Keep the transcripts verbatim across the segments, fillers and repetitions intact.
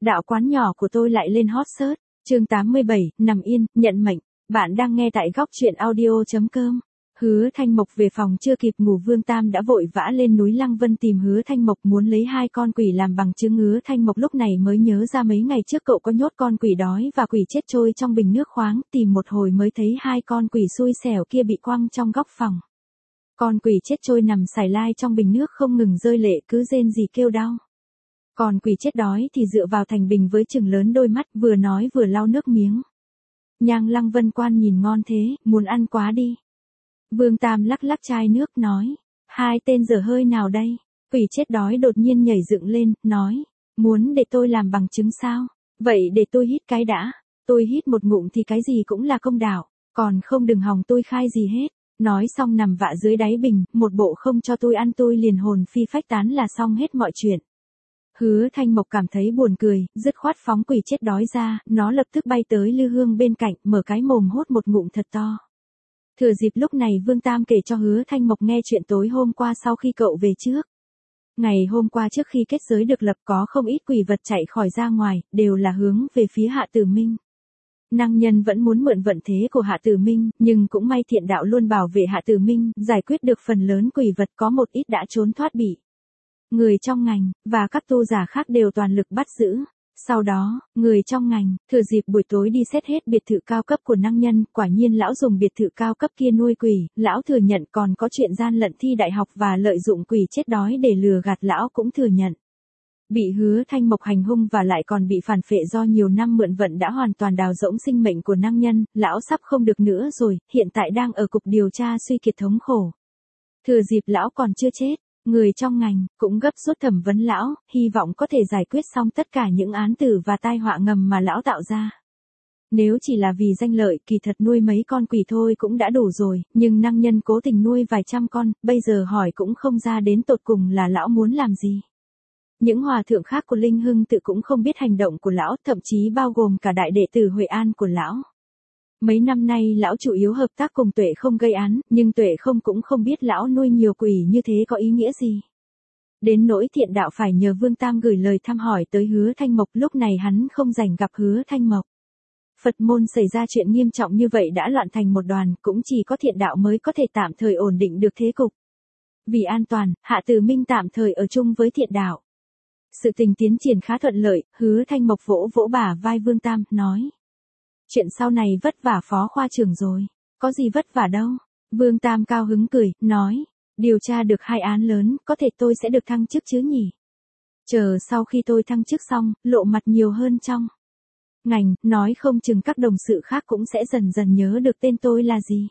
đạo quán nhỏ của tôi lại lên hot search. Chương tám mươi bảy, nằm yên, nhận mệnh. Bạn đang nghe tại góc truyện audio chấm com. Hứa Thanh Mộc về phòng chưa kịp ngủ, Vương Tam đã vội vã lên núi Lăng Vân tìm Hứa Thanh Mộc muốn lấy hai con quỷ làm bằng chứng. Hứa Thanh Mộc lúc này mới nhớ ra mấy ngày trước cậu có nhốt con quỷ đói và quỷ chết trôi trong bình nước khoáng, tìm một hồi mới thấy hai con quỷ xui xẻo kia bị quăng trong góc phòng. Con quỷ chết trôi nằm sải lai trong bình nước không ngừng rơi lệ, cứ rên rỉ kêu đau. Còn quỷ chết đói thì dựa vào thành bình với trừng lớn đôi mắt, vừa nói vừa lau nước miếng. Nhang Lăng Vân Quan nhìn ngon thế, muốn ăn quá đi. Vương Tam lắc lắc chai nước nói, hai tên dở hơi nào đây? Quỷ chết đói đột nhiên nhảy dựng lên, nói, muốn để tôi làm bằng chứng sao? Vậy để tôi hít cái đã. Tôi hít một ngụm thì cái gì cũng là công đạo, còn không đừng hòng tôi khai gì hết. Nói xong nằm vạ dưới đáy bình, một bộ không cho tôi ăn tôi liền hồn phi phách tán là xong hết mọi chuyện. Hứa Thanh Mộc cảm thấy buồn cười, dứt khoát phóng quỷ chết đói ra, nó lập tức bay tới Lư Hương bên cạnh, mở cái mồm hốt một ngụm thật to. Thừa dịp lúc này Vương Tam kể cho Hứa Thanh Mộc nghe chuyện tối hôm qua sau khi cậu về trước. Ngày hôm qua trước khi kết giới được lập có không ít quỷ vật chạy khỏi ra ngoài, đều là hướng về phía Hạ Tử Minh. Năng Nhân vẫn muốn mượn vận thế của Hạ Tử Minh, nhưng cũng may thiện đạo luôn bảo vệ Hạ Tử Minh, giải quyết được phần lớn quỷ vật, có một ít đã trốn thoát bị người trong ngành, và các tu giả khác đều toàn lực bắt giữ. Sau đó, người trong ngành, thừa dịp buổi tối đi xét hết biệt thự cao cấp của Năng Nhân, quả nhiên lão dùng biệt thự cao cấp kia nuôi quỷ, lão thừa nhận còn có chuyện gian lận thi đại học và lợi dụng quỷ chết đói để lừa gạt lão cũng thừa nhận. Bị Hứa Thanh Mộc hành hung và lại còn bị phản phệ do nhiều năm mượn vận đã hoàn toàn đào rỗng sinh mệnh của Năng Nhân, lão sắp không được nữa rồi, hiện tại đang ở cục điều tra suy kiệt thống khổ. Thừa dịp lão còn chưa chết, người trong ngành cũng gấp rút thẩm vấn lão, hy vọng có thể giải quyết xong tất cả những án tử và tai họa ngầm mà lão tạo ra. Nếu chỉ là vì danh lợi, kỳ thật nuôi mấy con quỷ thôi cũng đã đủ rồi, nhưng Năng Nhân cố tình nuôi vài trăm con, bây giờ hỏi cũng không ra đến tột cùng là lão muốn làm gì. Những hòa thượng khác của Linh Hưng tự cũng không biết hành động của lão, thậm chí bao gồm cả đại đệ tử Huệ An của lão. Mấy năm nay lão chủ yếu hợp tác cùng Tuệ Không gây án, nhưng Tuệ Không cũng không biết lão nuôi nhiều quỷ như thế có ý nghĩa gì. Đến nỗi thiện đạo phải nhờ Vương Tam gửi lời thăm hỏi tới Hứa Thanh Mộc, lúc này hắn không rảnh gặp Hứa Thanh Mộc. Phật môn xảy ra chuyện nghiêm trọng như vậy đã loạn thành một đoàn, cũng chỉ có thiện đạo mới có thể tạm thời ổn định được thế cục. Vì an toàn, Hạ Tử Minh tạm thời ở chung với thiện đạo. Sự tình tiến triển khá thuận lợi, Hứa Thanh Mộc vỗ vỗ bả vai Vương Tam, nói. Chuyện sau này vất vả Phó khoa trưởng rồi, có gì vất vả đâu. Vương Tam cao hứng cười, nói, điều tra được hai án lớn, có thể tôi sẽ được thăng chức chứ nhỉ? Chờ sau khi tôi thăng chức xong, lộ mặt nhiều hơn trong ngành, nói không chừng các đồng sự khác cũng sẽ dần dần nhớ được tên tôi là gì.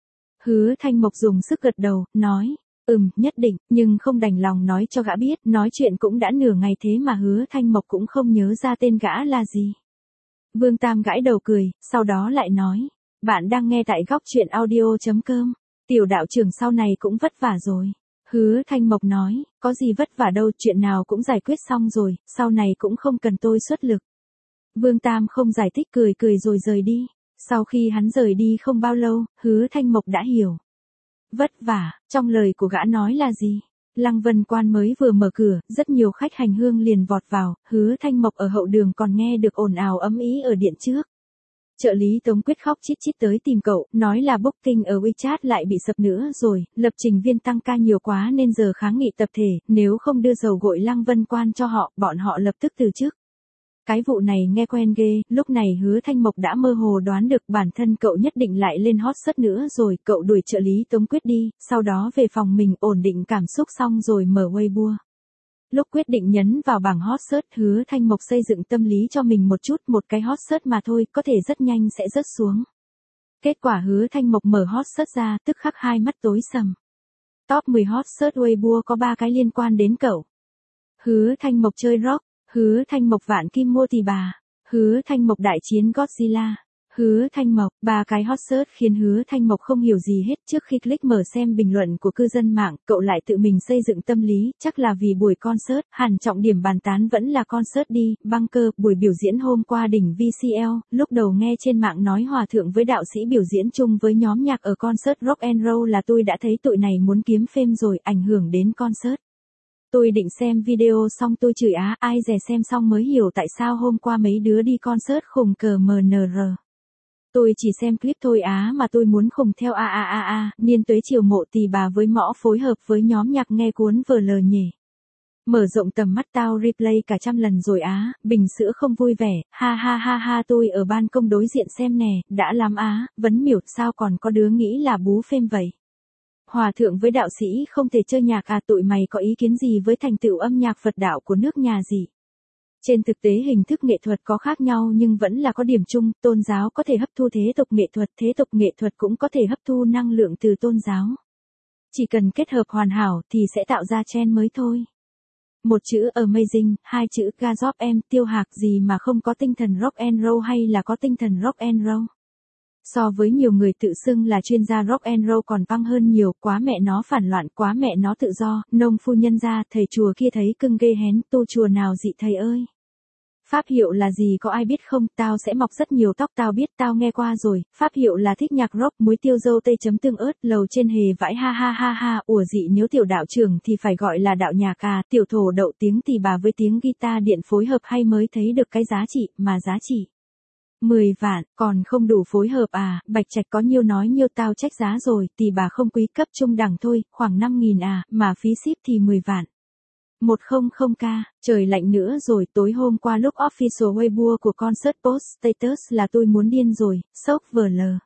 Hứa Thanh Mộc dùng sức gật đầu, nói, ừm, nhất định, nhưng không đành lòng nói cho gã biết, nói chuyện cũng đã nửa ngày thế mà Hứa Thanh Mộc cũng không nhớ ra tên gã là gì. Vương Tam gãi đầu cười, sau đó lại nói, bạn đang nghe tại góc truyện audio chấm com, tiểu đạo trưởng sau này cũng vất vả rồi. Hứa Thanh Mộc nói, có gì vất vả đâu, chuyện nào cũng giải quyết xong rồi, sau này cũng không cần tôi xuất lực. Vương Tam không giải thích, cười cười rồi rời đi. Sau khi hắn rời đi không bao lâu, Hứa Thanh Mộc đã hiểu. Vất vả, trong lời của gã nói là gì? Lăng Vân Quan mới vừa mở cửa, rất nhiều khách hành hương liền vọt vào, Hứa Thanh Mộc ở hậu đường còn nghe được ồn ào ầm ĩ ở điện trước. Trợ lý Tống Quyết khóc chít chít tới tìm cậu, nói là booking ở WeChat lại bị sập nữa rồi, lập trình viên tăng ca nhiều quá nên giờ kháng nghị tập thể, nếu không đưa dầu gội Lăng Vân Quan cho họ, bọn họ lập tức từ chức. Cái vụ này nghe quen ghê, lúc này Hứa Thanh Mộc đã mơ hồ đoán được bản thân cậu nhất định lại lên hot search nữa rồi, cậu đuổi trợ lý Tống Quyết đi, sau đó về phòng mình ổn định cảm xúc xong rồi mở Weibo. Lúc quyết định nhấn vào bảng hot search, Hứa Thanh Mộc xây dựng tâm lý cho mình một chút, một cái hot search mà thôi, có thể rất nhanh sẽ rớt xuống. Kết quả Hứa Thanh Mộc mở hot search ra, tức khắc hai mắt tối sầm. Top mười hot search Weibo có ba cái liên quan đến cậu. Hứa Thanh Mộc chơi rock, Hứa Thanh Mộc vạn kim mua thì bà, Hứa Thanh Mộc đại chiến Godzilla, Hứa Thanh Mộc, ba cái hot search khiến Hứa Thanh Mộc không hiểu gì hết. Trước khi click mở xem bình luận của cư dân mạng, cậu lại tự mình xây dựng tâm lý, chắc là vì buổi concert, hẳn trọng điểm bàn tán vẫn là concert đi, Bunker, buổi biểu diễn hôm qua đỉnh vê xê lờ, lúc đầu nghe trên mạng nói hòa thượng với đạo sĩ biểu diễn chung với nhóm nhạc ở concert rock and roll là tôi đã thấy tụi này muốn kiếm fame rồi, ảnh hưởng đến concert. Tôi định xem video xong tôi chửi á, ai dè xem xong mới hiểu tại sao hôm qua mấy đứa đi concert khùng cờ em en rờ. Tôi chỉ xem clip thôi á mà tôi muốn khùng theo a a a a, niên tuế chiều mộ tỳ bà với mõ phối hợp với nhóm nhạc nghe cuốn vờ lờ nhỉ. Mở rộng tầm mắt tao replay cả trăm lần rồi á, bình sữa không vui vẻ, ha ha ha ha tôi ở ban công đối diện xem nè, đã lắm á, vấn miểu sao còn có đứa nghĩ là bú phêm vậy. Hòa thượng với đạo sĩ không thể chơi nhạc à, tụi mày có ý kiến gì với thành tựu âm nhạc Phật đạo của nước nhà gì? Trên thực tế hình thức nghệ thuật có khác nhau nhưng vẫn là có điểm chung, tôn giáo có thể hấp thu thế tục nghệ thuật, thế tục nghệ thuật cũng có thể hấp thu năng lượng từ tôn giáo. Chỉ cần kết hợp hoàn hảo thì sẽ tạo ra trend mới thôi. Một chữ amazing, hai chữ Gazop em, Tiêu Hạc gì mà không có tinh thần rock and roll hay là có tinh thần rock and roll. So với nhiều người tự xưng là chuyên gia rock and roll còn văng hơn nhiều, quá mẹ nó phản loạn, quá mẹ nó tự do, nông phu nhân ra, thầy chùa kia thấy cưng ghê hén, tu chùa nào dị thầy ơi. Pháp hiệu là gì có ai biết không, tao sẽ mọc rất nhiều tóc tao biết, tao nghe qua rồi, pháp hiệu là thích nhạc rock, muối tiêu dâu tây chấm tương ớt, lầu trên hề vãi ha ha ha ha, ủa dị nếu tiểu đạo trưởng thì phải gọi là đạo nhạc à, tiểu thổ đậu tiếng thì bà với tiếng guitar điện phối hợp hay mới thấy được cái giá trị, mà giá trị. mười vạn, còn không đủ phối hợp à, Bạch Trạch có nhiêu nói nhiêu tao trách giá rồi, thì bà không quý cấp trung đẳng thôi, khoảng năm nghìn à, mà phí ship thì mười vạn. một trăm k, trời lạnh nữa rồi, tối hôm qua lúc official Weibo của concert post status là tôi muốn điên rồi, sốc vờ lờ.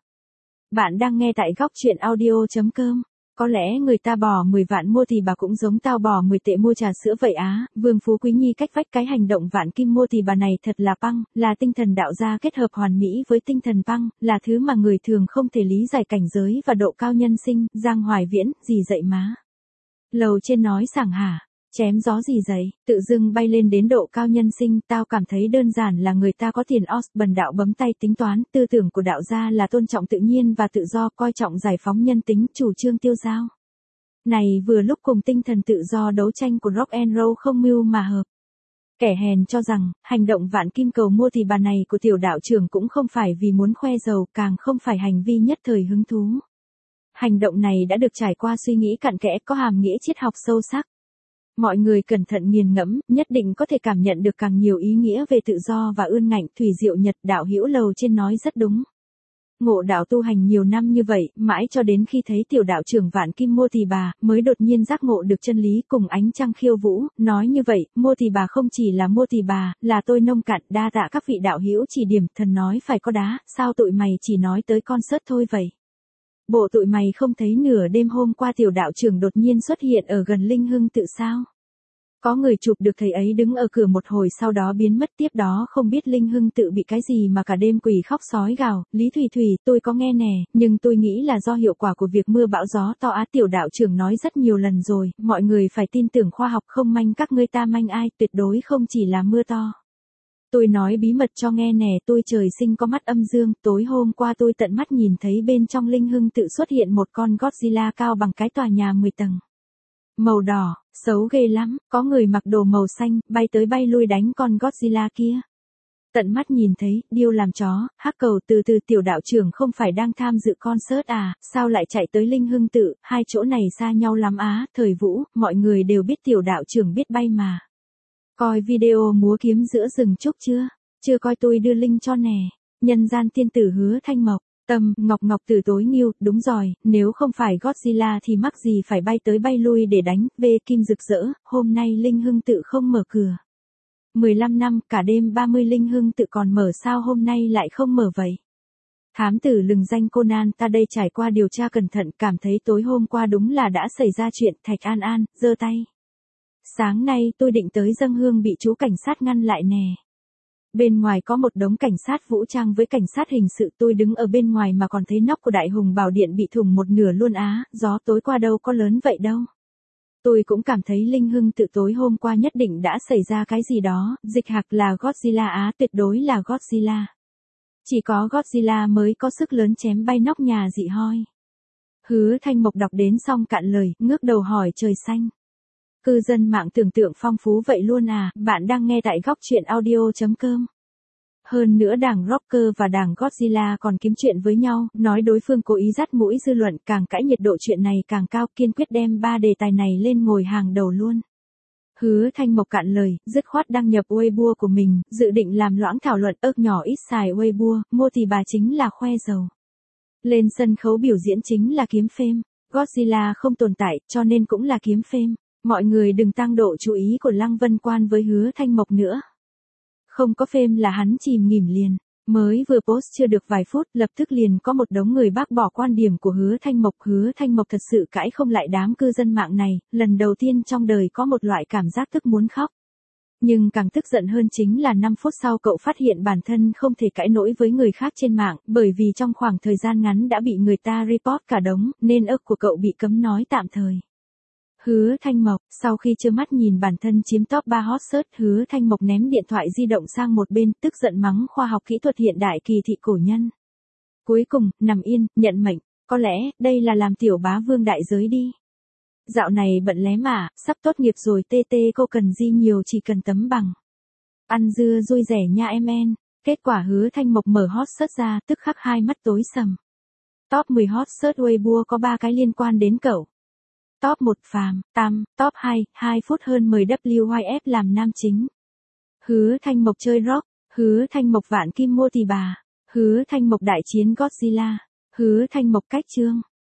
Bạn đang nghe tại góc truyện audio chấm com. Có lẽ người ta bỏ mười vạn mua thì bà cũng giống tao bỏ mười tệ mua trà sữa vậy á, Vương Phú Quý Nhi cách vách cái hành động vạn kim mua thì bà này thật là păng, là tinh thần đạo gia kết hợp hoàn mỹ với tinh thần păng, là thứ mà người thường không thể lý giải cảnh giới và độ cao nhân sinh, Giang Hoài Viễn, gì dậy má. Lầu trên nói sảng hả. Chém gió gì giấy, tự dưng bay lên đến độ cao nhân sinh, tao cảm thấy đơn giản là người ta có tiền os bần đạo bấm tay tính toán, tư tưởng của đạo gia là tôn trọng tự nhiên và tự do, coi trọng giải phóng nhân tính, chủ trương tiêu dao. Này vừa lúc cùng tinh thần tự do đấu tranh của rock and roll không mưu mà hợp. Kẻ hèn cho rằng, hành động vạn kim cầu mua thì bà này của tiểu đạo trưởng cũng không phải vì muốn khoe giàu, càng không phải hành vi nhất thời hứng thú. Hành động này đã được trải qua suy nghĩ cặn kẽ, có hàm nghĩa triết học sâu sắc. Mọi người cẩn thận nghiền ngẫm, nhất định có thể cảm nhận được càng nhiều ý nghĩa về tự do và ươn ngạnh. Thủy Diệu Nhật đạo hữu lầu trên nói rất đúng. Ngộ đạo tu hành nhiều năm như vậy, mãi cho đến khi thấy tiểu đạo trưởng Vạn Kim Mô Tỳ Bà, mới đột nhiên giác ngộ được chân lý cùng ánh trăng khiêu vũ, nói như vậy, Mô Tỳ Bà không chỉ là Mô Tỳ Bà, là tôi nông cạn, đa tạ các vị đạo hữu chỉ điểm, thần nói phải có đá, sao tụi mày chỉ nói tới concert thôi vậy? Bộ tụi mày không thấy nửa đêm hôm qua tiểu đạo trưởng đột nhiên xuất hiện ở gần Linh Hưng Tự sao? Có người chụp được thầy ấy đứng ở cửa một hồi sau đó biến mất, tiếp đó không biết Linh Hưng Tự bị cái gì mà cả đêm quỷ khóc sói gào. Lý Thùy Thùy, tôi có nghe nè, nhưng tôi nghĩ là do hiệu quả của việc mưa bão gió to á, tiểu đạo trưởng nói rất nhiều lần rồi, mọi người phải tin tưởng khoa học, không manh các ngươi ta manh ai, tuyệt đối không chỉ là mưa to. Tôi nói bí mật cho nghe nè, tôi trời sinh có mắt âm dương, tối hôm qua tôi tận mắt nhìn thấy bên trong Linh Hưng Tự xuất hiện một con Godzilla cao bằng cái tòa nhà mười tầng. Màu đỏ, xấu ghê lắm, có người mặc đồ màu xanh, bay tới bay lui đánh con Godzilla kia. Tận mắt nhìn thấy, điêu làm chó, hắc cầu từ từ tiểu đạo trưởng không phải đang tham dự concert à, sao lại chạy tới Linh Hưng Tự, hai chỗ này xa nhau lắm á, thời Vũ, mọi người đều biết tiểu đạo trưởng biết bay mà. Coi video múa kiếm giữa rừng trúc chưa? Chưa coi tôi đưa link cho nè. Nhân gian tiên tử Hứa Thanh Mộc, Tâm, Ngọc Ngọc từ tối nghiêu, đúng rồi, nếu không phải Godzilla thì mắc gì phải bay tới bay lui để đánh, về kim rực rỡ, hôm nay Linh Hưng Tự không mở cửa. mười lăm năm, cả đêm ba mươi Linh Hưng Tự còn mở sao hôm nay lại không mở vậy? Thám tử lừng danh Conan ta đây trải qua điều tra cẩn thận, cảm thấy tối hôm qua đúng là đã xảy ra chuyện, Thạch An An, giơ tay. Sáng nay tôi định tới dâng hương bị chú cảnh sát ngăn lại nè. Bên ngoài có một đống cảnh sát vũ trang với cảnh sát hình sự, tôi đứng ở bên ngoài mà còn thấy nóc của Đại Hùng Bảo Điện bị thủng một nửa luôn á, gió tối qua đâu có lớn vậy đâu. Tôi cũng cảm thấy Linh Hưng Tự tối hôm qua nhất định đã xảy ra cái gì đó, dịch hạc là Godzilla á, tuyệt đối là Godzilla. Chỉ có Godzilla mới có sức lớn chém bay nóc nhà dị hoi. Hứa Thanh Mộc đọc đến xong cạn lời, ngước đầu hỏi trời xanh. Cư dân mạng tưởng tượng phong phú vậy luôn à, bạn đang nghe tại góc truyện audio chấm com. Hơn nữa đảng Rocker và đảng Godzilla còn kiếm chuyện với nhau, nói đối phương cố ý dắt mũi dư luận, càng cãi nhiệt độ chuyện này càng cao, kiên quyết đem ba đề tài này lên ngồi hàng đầu luôn. Hứa Thanh Mộc cạn lời, dứt khoát đăng nhập Weibo của mình, dự định làm loãng thảo luận ớt nhỏ ít xài Weibo, mua thì bà chính là khoe giàu. Lên sân khấu biểu diễn chính là kiếm phêm. Godzilla không tồn tại, cho nên cũng là kiếm phêm. Mọi người đừng tăng độ chú ý của Lăng Vân Quan với Hứa Thanh Mộc nữa. Không có phêm là hắn chìm nghỉm liền. Mới vừa post chưa được vài phút, lập tức liền có một đống người bác bỏ quan điểm của Hứa Thanh Mộc. Hứa Thanh Mộc thật sự cãi không lại đám cư dân mạng này, lần đầu tiên trong đời có một loại cảm giác tức muốn khóc. Nhưng càng tức giận hơn chính là năm phút sau cậu phát hiện bản thân không thể cãi nổi với người khác trên mạng, bởi vì trong khoảng thời gian ngắn đã bị người ta report cả đống, nên ức của cậu bị cấm nói tạm thời. Hứa Thanh Mộc, sau khi trơ mắt nhìn bản thân chiếm top ba hot search, Hứa Thanh Mộc ném điện thoại di động sang một bên, tức giận mắng khoa học kỹ thuật hiện đại kỳ thị cổ nhân. Cuối cùng, nằm yên, nhận mệnh, có lẽ, đây là làm tiểu bá vương đại giới đi. Dạo này bận lé mà, sắp tốt nghiệp rồi tê tê cô cần gì nhiều chỉ cần tấm bằng. Ăn dưa vui rẻ nha em en. Kết quả Hứa Thanh Mộc mở hot search ra, tức khắc hai mắt tối sầm. Top mười hot search Weibo có ba cái liên quan đến cậu. Top một Phàm, Tam, top hai, hai phút hơn mười W Y F làm nam chính. Hứa Thanh Mộc chơi rock, Hứa Thanh Mộc vạn kim mua thì bà, Hứa Thanh Mộc đại chiến Godzilla, Hứa Thanh Mộc cách chương.